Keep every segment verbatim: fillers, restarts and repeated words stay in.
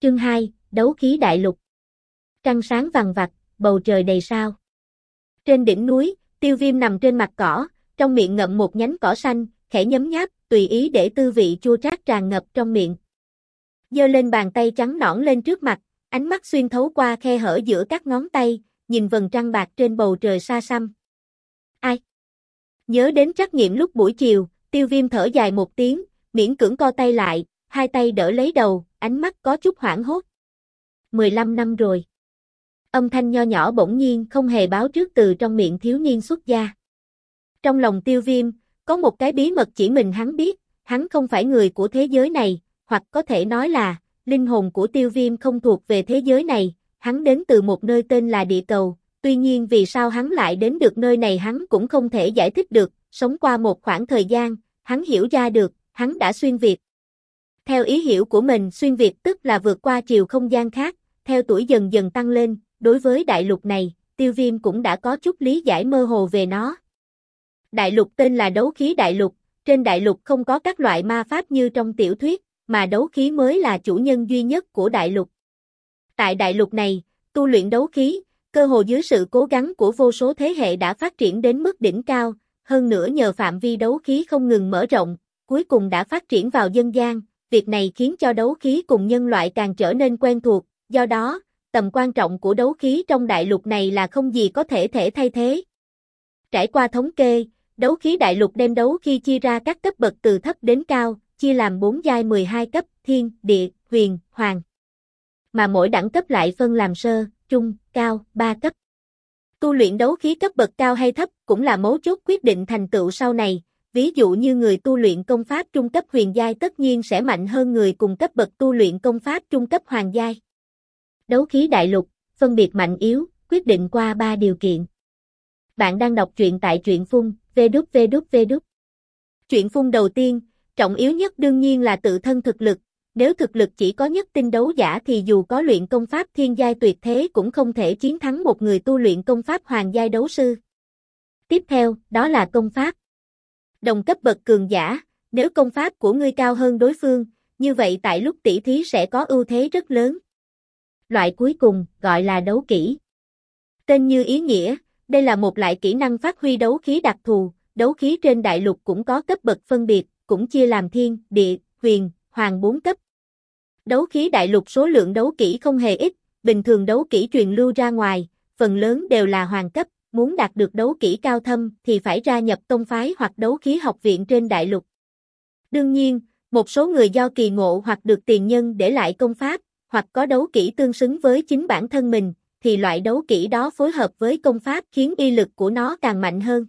Chương hai, Đấu khí đại lục. Trăng sáng vằng vặc, bầu trời đầy sao. Trên đỉnh núi, Tiêu Viêm nằm trên mặt cỏ, trong miệng ngậm một nhánh cỏ xanh, khẽ nhấm nháp, tùy ý để tư vị chua chát tràn ngập trong miệng. Giơ lên bàn tay trắng nõn lên trước mặt, ánh mắt xuyên thấu qua khe hở giữa các ngón tay, nhìn vầng trăng bạc trên bầu trời xa xăm. Ai? Nhớ đến trắc nghiệm lúc buổi chiều, Tiêu Viêm thở dài một tiếng, miễn cưỡng co tay lại, hai tay đỡ lấy đầu, ánh mắt có chút hoảng hốt. mười lăm năm rồi. Âm thanh nho nhỏ bỗng nhiên không hề báo trước từ trong miệng thiếu niên xuất gia. Trong lòng Tiêu Viêm, có một cái bí mật chỉ mình hắn biết, hắn không phải người của thế giới này, hoặc có thể nói là, linh hồn của Tiêu Viêm không thuộc về thế giới này, hắn đến từ một nơi tên là địa cầu, tuy nhiên vì sao hắn lại đến được nơi này hắn cũng không thể giải thích được, sống qua một khoảng thời gian, hắn hiểu ra được, hắn đã xuyên việt. Theo ý hiểu của mình, xuyên việt tức là vượt qua chiều không gian khác, theo tuổi dần dần tăng lên, đối với đại lục này, Tiêu Viêm cũng đã có chút lý giải mơ hồ về nó. Đại lục tên là đấu khí đại lục, trên đại lục không có các loại ma pháp như trong tiểu thuyết, mà đấu khí mới là chủ nhân duy nhất của đại lục. Tại đại lục này, tu luyện đấu khí, cơ hồ dưới sự cố gắng của vô số thế hệ đã phát triển đến mức đỉnh cao, hơn nữa nhờ phạm vi đấu khí không ngừng mở rộng, cuối cùng đã phát triển vào dân gian, việc này khiến cho đấu khí cùng nhân loại càng trở nên quen thuộc, do đó, tầm quan trọng của đấu khí trong đại lục này là không gì có thể thể thay thế. Trải qua thống kê, đấu khí đại lục đem đấu khí chia ra các cấp bậc từ thấp đến cao, chia làm bốn giai mười hai cấp, thiên, địa, huyền, hoàng. Mà mỗi đẳng cấp lại phân làm sơ, trung, cao, ba cấp. Tu luyện đấu khí cấp bậc cao hay thấp cũng là mấu chốt quyết định thành tựu sau này, ví dụ như người tu luyện công pháp trung cấp huyền giai tất nhiên sẽ mạnh hơn người cùng cấp bậc tu luyện công pháp trung cấp hoàng giai. Đấu khí đại lục, phân biệt mạnh yếu, quyết định qua ba điều kiện. Bạn đang đọc truyện tại truyện phun, vê đút vê đút vê đút. Truyện phun đầu tiên, trọng yếu nhất đương nhiên là tự thân thực lực, nếu thực lực chỉ có nhất tinh đấu giả thì dù có luyện công pháp thiên giai tuyệt thế cũng không thể chiến thắng một người tu luyện công pháp hoàng giai đấu sư. Tiếp theo, đó là công pháp. Đồng cấp bậc cường giả, nếu công pháp của ngươi cao hơn đối phương, như vậy tại lúc tỷ thí sẽ có ưu thế rất lớn. Loại cuối cùng, gọi là đấu kỹ. Tên như ý nghĩa, đây là một loại kỹ năng phát huy đấu khí đặc thù, đấu khí trên đại lục cũng có cấp bậc phân biệt, cũng chia làm thiên, địa, huyền, hoàng bốn cấp. Đấu khí đại lục số lượng đấu kỹ không hề ít, bình thường đấu kỹ truyền lưu ra ngoài, phần lớn đều là hoàng cấp, muốn đạt được đấu kỹ cao thâm thì phải gia nhập tông phái hoặc đấu khí học viện trên đại lục. Đương nhiên, một số người do kỳ ngộ hoặc được tiền nhân để lại công pháp, hoặc có đấu kỹ tương xứng với chính bản thân mình, thì loại đấu kỹ đó phối hợp với công pháp khiến uy lực của nó càng mạnh hơn.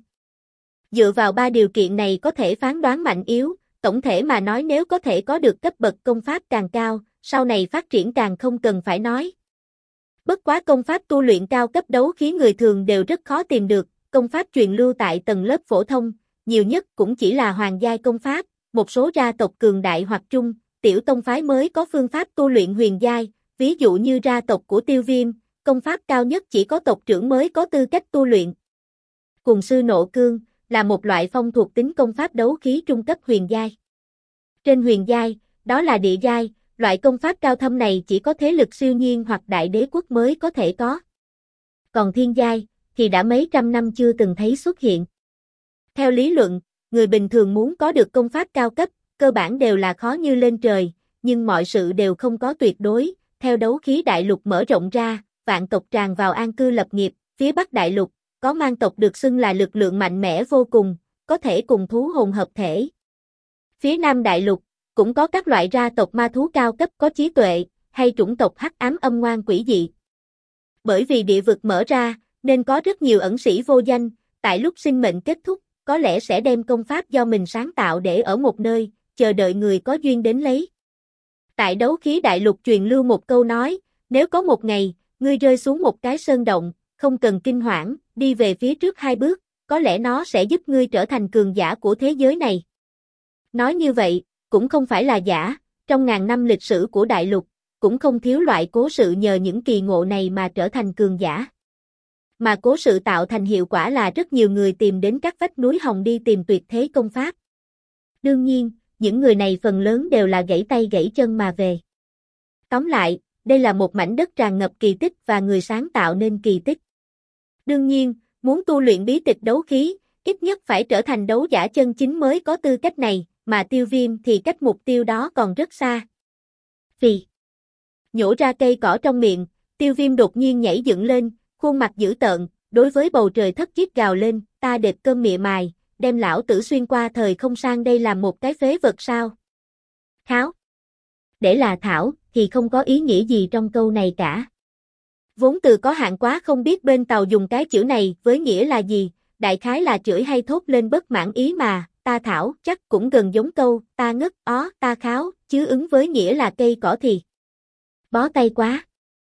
Dựa vào ba điều kiện này có thể phán đoán mạnh yếu, tổng thể mà nói nếu có thể có được cấp bậc công pháp càng cao, sau này phát triển càng không cần phải nói. Bất quá công pháp tu luyện cao cấp đấu khí người thường đều rất khó tìm được, công pháp truyền lưu tại tầng lớp phổ thông, nhiều nhất cũng chỉ là hoàng giai công pháp, một số gia tộc cường đại hoặc trung, tiểu tông phái mới có phương pháp tu luyện huyền giai, ví dụ như gia tộc của Tiêu Viêm, công pháp cao nhất chỉ có tộc trưởng mới có tư cách tu luyện. Cùng sư nộ cương, là một loại phong thuộc tính công pháp đấu khí trung cấp huyền giai. Trên huyền giai, đó là địa giai, loại công pháp cao thâm này chỉ có thế lực siêu nhiên hoặc đại đế quốc mới có thể có. Còn thiên giai, thì đã mấy trăm năm chưa từng thấy xuất hiện. Theo lý luận, người bình thường muốn có được công pháp cao cấp, cơ bản đều là khó như lên trời, nhưng mọi sự đều không có tuyệt đối, theo đấu khí đại lục mở rộng ra, vạn tộc tràn vào an cư lập nghiệp, phía Bắc đại lục, có mang tộc được xưng là lực lượng mạnh mẽ vô cùng, có thể cùng thú hồn hợp thể. Phía Nam đại lục, cũng có các loại gia tộc ma thú cao cấp có trí tuệ, hay chủng tộc hắc ám âm ngoan quỷ dị. Bởi vì địa vực mở ra, nên có rất nhiều ẩn sĩ vô danh, tại lúc sinh mệnh kết thúc, có lẽ sẽ đem công pháp do mình sáng tạo để ở một nơi, chờ đợi người có duyên đến lấy. Tại đấu khí đại lục truyền lưu một câu nói, nếu có một ngày, ngươi rơi xuống một cái sơn động, không cần kinh hoảng, đi về phía trước hai bước, có lẽ nó sẽ giúp ngươi trở thành cường giả của thế giới này. Nói như vậy, cũng không phải là giả, trong ngàn năm lịch sử của đại lục, cũng không thiếu loại cố sự nhờ những kỳ ngộ này mà trở thành cường giả. Mà cố sự tạo thành hiệu quả là rất nhiều người tìm đến các vách núi hồng đi tìm tuyệt thế công pháp. Đương nhiên, những người này phần lớn đều là gãy tay gãy chân mà về. Tóm lại, đây là một mảnh đất tràn ngập kỳ tích và người sáng tạo nên kỳ tích. Đương nhiên, muốn tu luyện bí tịch đấu khí, ít nhất phải trở thành đấu giả chân chính mới có tư cách này, mà Tiêu Viêm thì cách mục tiêu đó còn rất xa. Phì. Nhổ ra cây cỏ trong miệng, Tiêu Viêm đột nhiên nhảy dựng lên, khuôn mặt dữ tợn, đối với bầu trời thất chiết gào lên, ta đệt cơm mịa mài, đem lão tử xuyên qua thời không sang đây làm một cái phế vật sao? Kháo. Để là thảo, thì không có ý nghĩa gì trong câu này cả. Vốn từ có hạn quá không biết bên Tàu dùng cái chữ này với nghĩa là gì, đại khái là chửi hay thốt lên bất mãn ý mà, ta thảo chắc cũng gần giống câu, ta ngất, ó, ta kháo, chứ ứng với nghĩa là cây cỏ thì. Bó tay quá.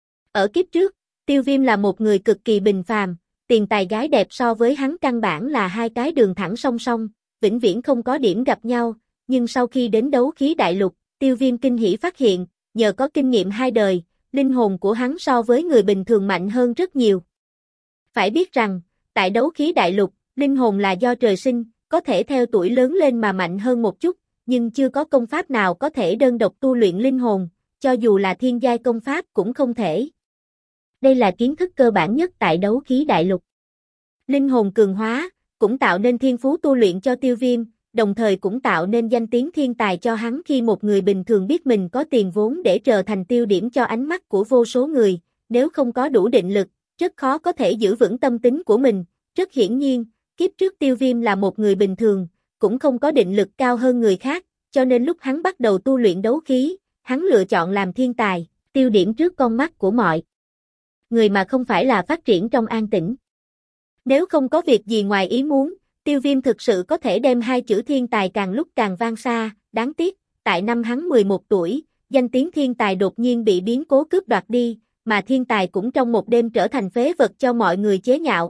Ở kiếp trước, Tiêu Viêm là một người cực kỳ bình phàm, tiền tài gái đẹp so với hắn căn bản là hai cái đường thẳng song song, vĩnh viễn không có điểm gặp nhau, nhưng sau khi đến đấu khí đại lục, Tiêu Viêm kinh hỉ phát hiện, nhờ có kinh nghiệm hai đời, linh hồn của hắn so với người bình thường mạnh hơn rất nhiều. Phải biết rằng, tại đấu khí đại lục, linh hồn là do trời sinh, có thể theo tuổi lớn lên mà mạnh hơn một chút, nhưng chưa có công pháp nào có thể đơn độc tu luyện linh hồn, cho dù là thiên giai công pháp cũng không thể. Đây là kiến thức cơ bản nhất tại đấu khí đại lục. Linh hồn cường hóa, cũng tạo nên thiên phú tu luyện cho Tiêu Viêm, đồng thời cũng tạo nên danh tiếng thiên tài cho hắn khi một người bình thường biết mình có tiền vốn để trở thành tiêu điểm cho ánh mắt của vô số người, nếu không có đủ định lực, rất khó có thể giữ vững tâm tính của mình. Rất hiển nhiên, kiếp trước Tiêu Viêm là một người bình thường, cũng không có định lực cao hơn người khác, cho nên lúc hắn bắt đầu tu luyện đấu khí, hắn lựa chọn làm thiên tài, tiêu điểm trước con mắt của mọi người mà không phải là phát triển trong an tĩnh. Nếu không có việc gì ngoài ý muốn, Tiêu Viêm thực sự có thể đem hai chữ thiên tài càng lúc càng vang xa, đáng tiếc, tại năm hắn mười một tuổi, danh tiếng thiên tài đột nhiên bị biến cố cướp đoạt đi, mà thiên tài cũng trong một đêm trở thành phế vật cho mọi người chế nhạo.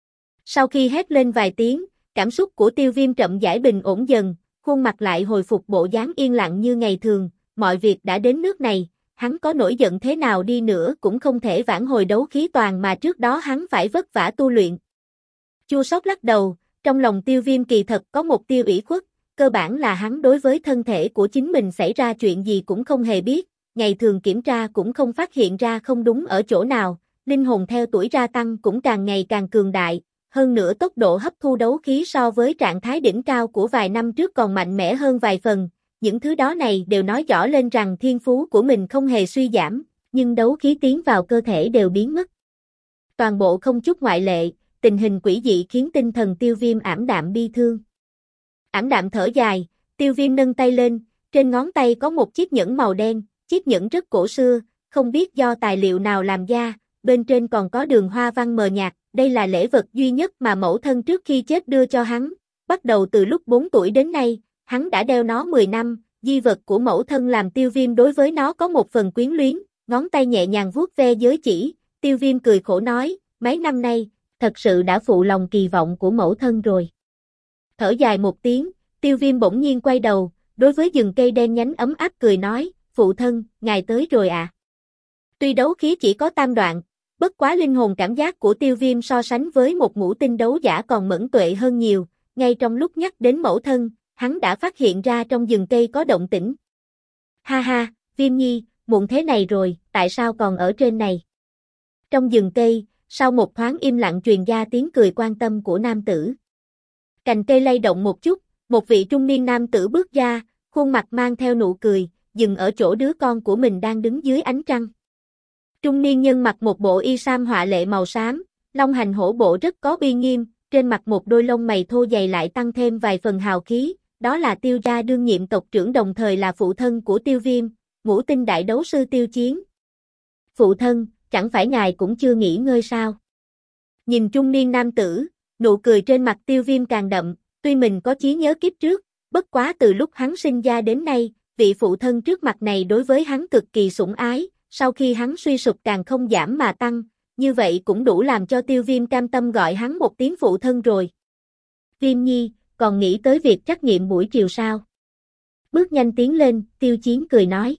Sau khi hét lên vài tiếng, cảm xúc của Tiêu Viêm chậm rãi bình ổn dần, khuôn mặt lại hồi phục bộ dáng yên lặng như ngày thường, mọi việc đã đến nước này, hắn có nổi giận thế nào đi nữa cũng không thể vãn hồi đấu khí toàn mà trước đó hắn phải vất vả tu luyện. Chua xót lắc đầu, trong lòng Tiêu Viêm kỳ thật có một tia ủy khuất, cơ bản là hắn đối với thân thể của chính mình xảy ra chuyện gì cũng không hề biết, ngày thường kiểm tra cũng không phát hiện ra không đúng ở chỗ nào, linh hồn theo tuổi gia tăng cũng càng ngày càng cường đại, hơn nữa tốc độ hấp thu đấu khí so với trạng thái đỉnh cao của vài năm trước còn mạnh mẽ hơn vài phần, những thứ đó này đều nói rõ lên rằng thiên phú của mình không hề suy giảm, nhưng đấu khí tiến vào cơ thể đều biến mất. Toàn bộ không chút ngoại lệ, tình hình quỷ dị khiến tinh thần Tiêu Viêm ảm đạm bi thương. Ảm đạm thở dài, Tiêu Viêm nâng tay lên, trên ngón tay có một chiếc nhẫn màu đen, chiếc nhẫn rất cổ xưa, không biết do tài liệu nào làm ra, bên trên còn có đường hoa văn mờ nhạt, đây là lễ vật duy nhất mà mẫu thân trước khi chết đưa cho hắn, bắt đầu từ lúc bốn tuổi đến nay, hắn đã đeo nó mười năm, di vật của mẫu thân làm Tiêu Viêm đối với nó có một phần quyến luyến, ngón tay nhẹ nhàng vuốt ve giới chỉ, Tiêu Viêm cười khổ nói, mấy năm nay, thật sự đã phụ lòng kỳ vọng của mẫu thân rồi. Thở dài một tiếng, Tiêu Viêm bỗng nhiên quay đầu, đối với rừng cây đen nhánh ấm áp cười nói, phụ thân, ngài tới rồi à. Tuy đấu khí chỉ có tam đoạn, bất quá linh hồn cảm giác của Tiêu Viêm so sánh với một ngũ tinh đấu giả còn mẫn tuệ hơn nhiều, ngay trong lúc nhắc đến mẫu thân, hắn đã phát hiện ra trong rừng cây có động tĩnh. Ha ha, Viêm Nhi, muộn thế này rồi, tại sao còn ở trên này? Trong rừng cây, sau một thoáng im lặng truyền ra tiếng cười quan tâm của nam tử. Cành cây lay động một chút, một vị trung niên nam tử bước ra, khuôn mặt mang theo nụ cười, dừng ở chỗ đứa con của mình đang đứng dưới ánh trăng. Trung niên nhân mặc một bộ y sam họa lệ màu xám, long hành hổ bộ rất có uy nghiêm, trên mặt một đôi lông mày thô dày lại tăng thêm vài phần hào khí, đó là Tiêu gia đương nhiệm tộc trưởng đồng thời là phụ thân của Tiêu Viêm, ngũ tinh đại đấu sư Tiêu Chiến. Phụ thân, chẳng phải ngài cũng chưa nghỉ ngơi sao? Nhìn trung niên nam tử, nụ cười trên mặt Tiêu Viêm càng đậm, tuy mình có trí nhớ kiếp trước, bất quá từ lúc hắn sinh ra đến nay, vị phụ thân trước mặt này đối với hắn cực kỳ sủng ái, sau khi hắn suy sụp càng không giảm mà tăng, như vậy cũng đủ làm cho Tiêu Viêm cam tâm gọi hắn một tiếng phụ thân rồi. Viêm Nhi, còn nghĩ tới việc trắc nghiệm buổi chiều sao? Bước nhanh tiến lên, Tiêu Chiến cười nói.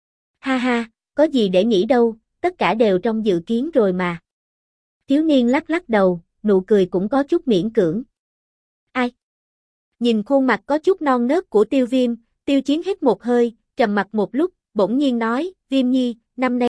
Ha ha, có gì để nghĩ đâu, tất cả đều trong dự kiến rồi mà. Thiếu niên lắc lắc đầu, nụ cười cũng có chút miễn cưỡng. Ai? Nhìn khuôn mặt có chút non nớt của Tiêu Viêm, Tiêu Chiến hít một hơi, trầm mặt một lúc, bỗng nhiên nói, Viêm Nhi, năm nay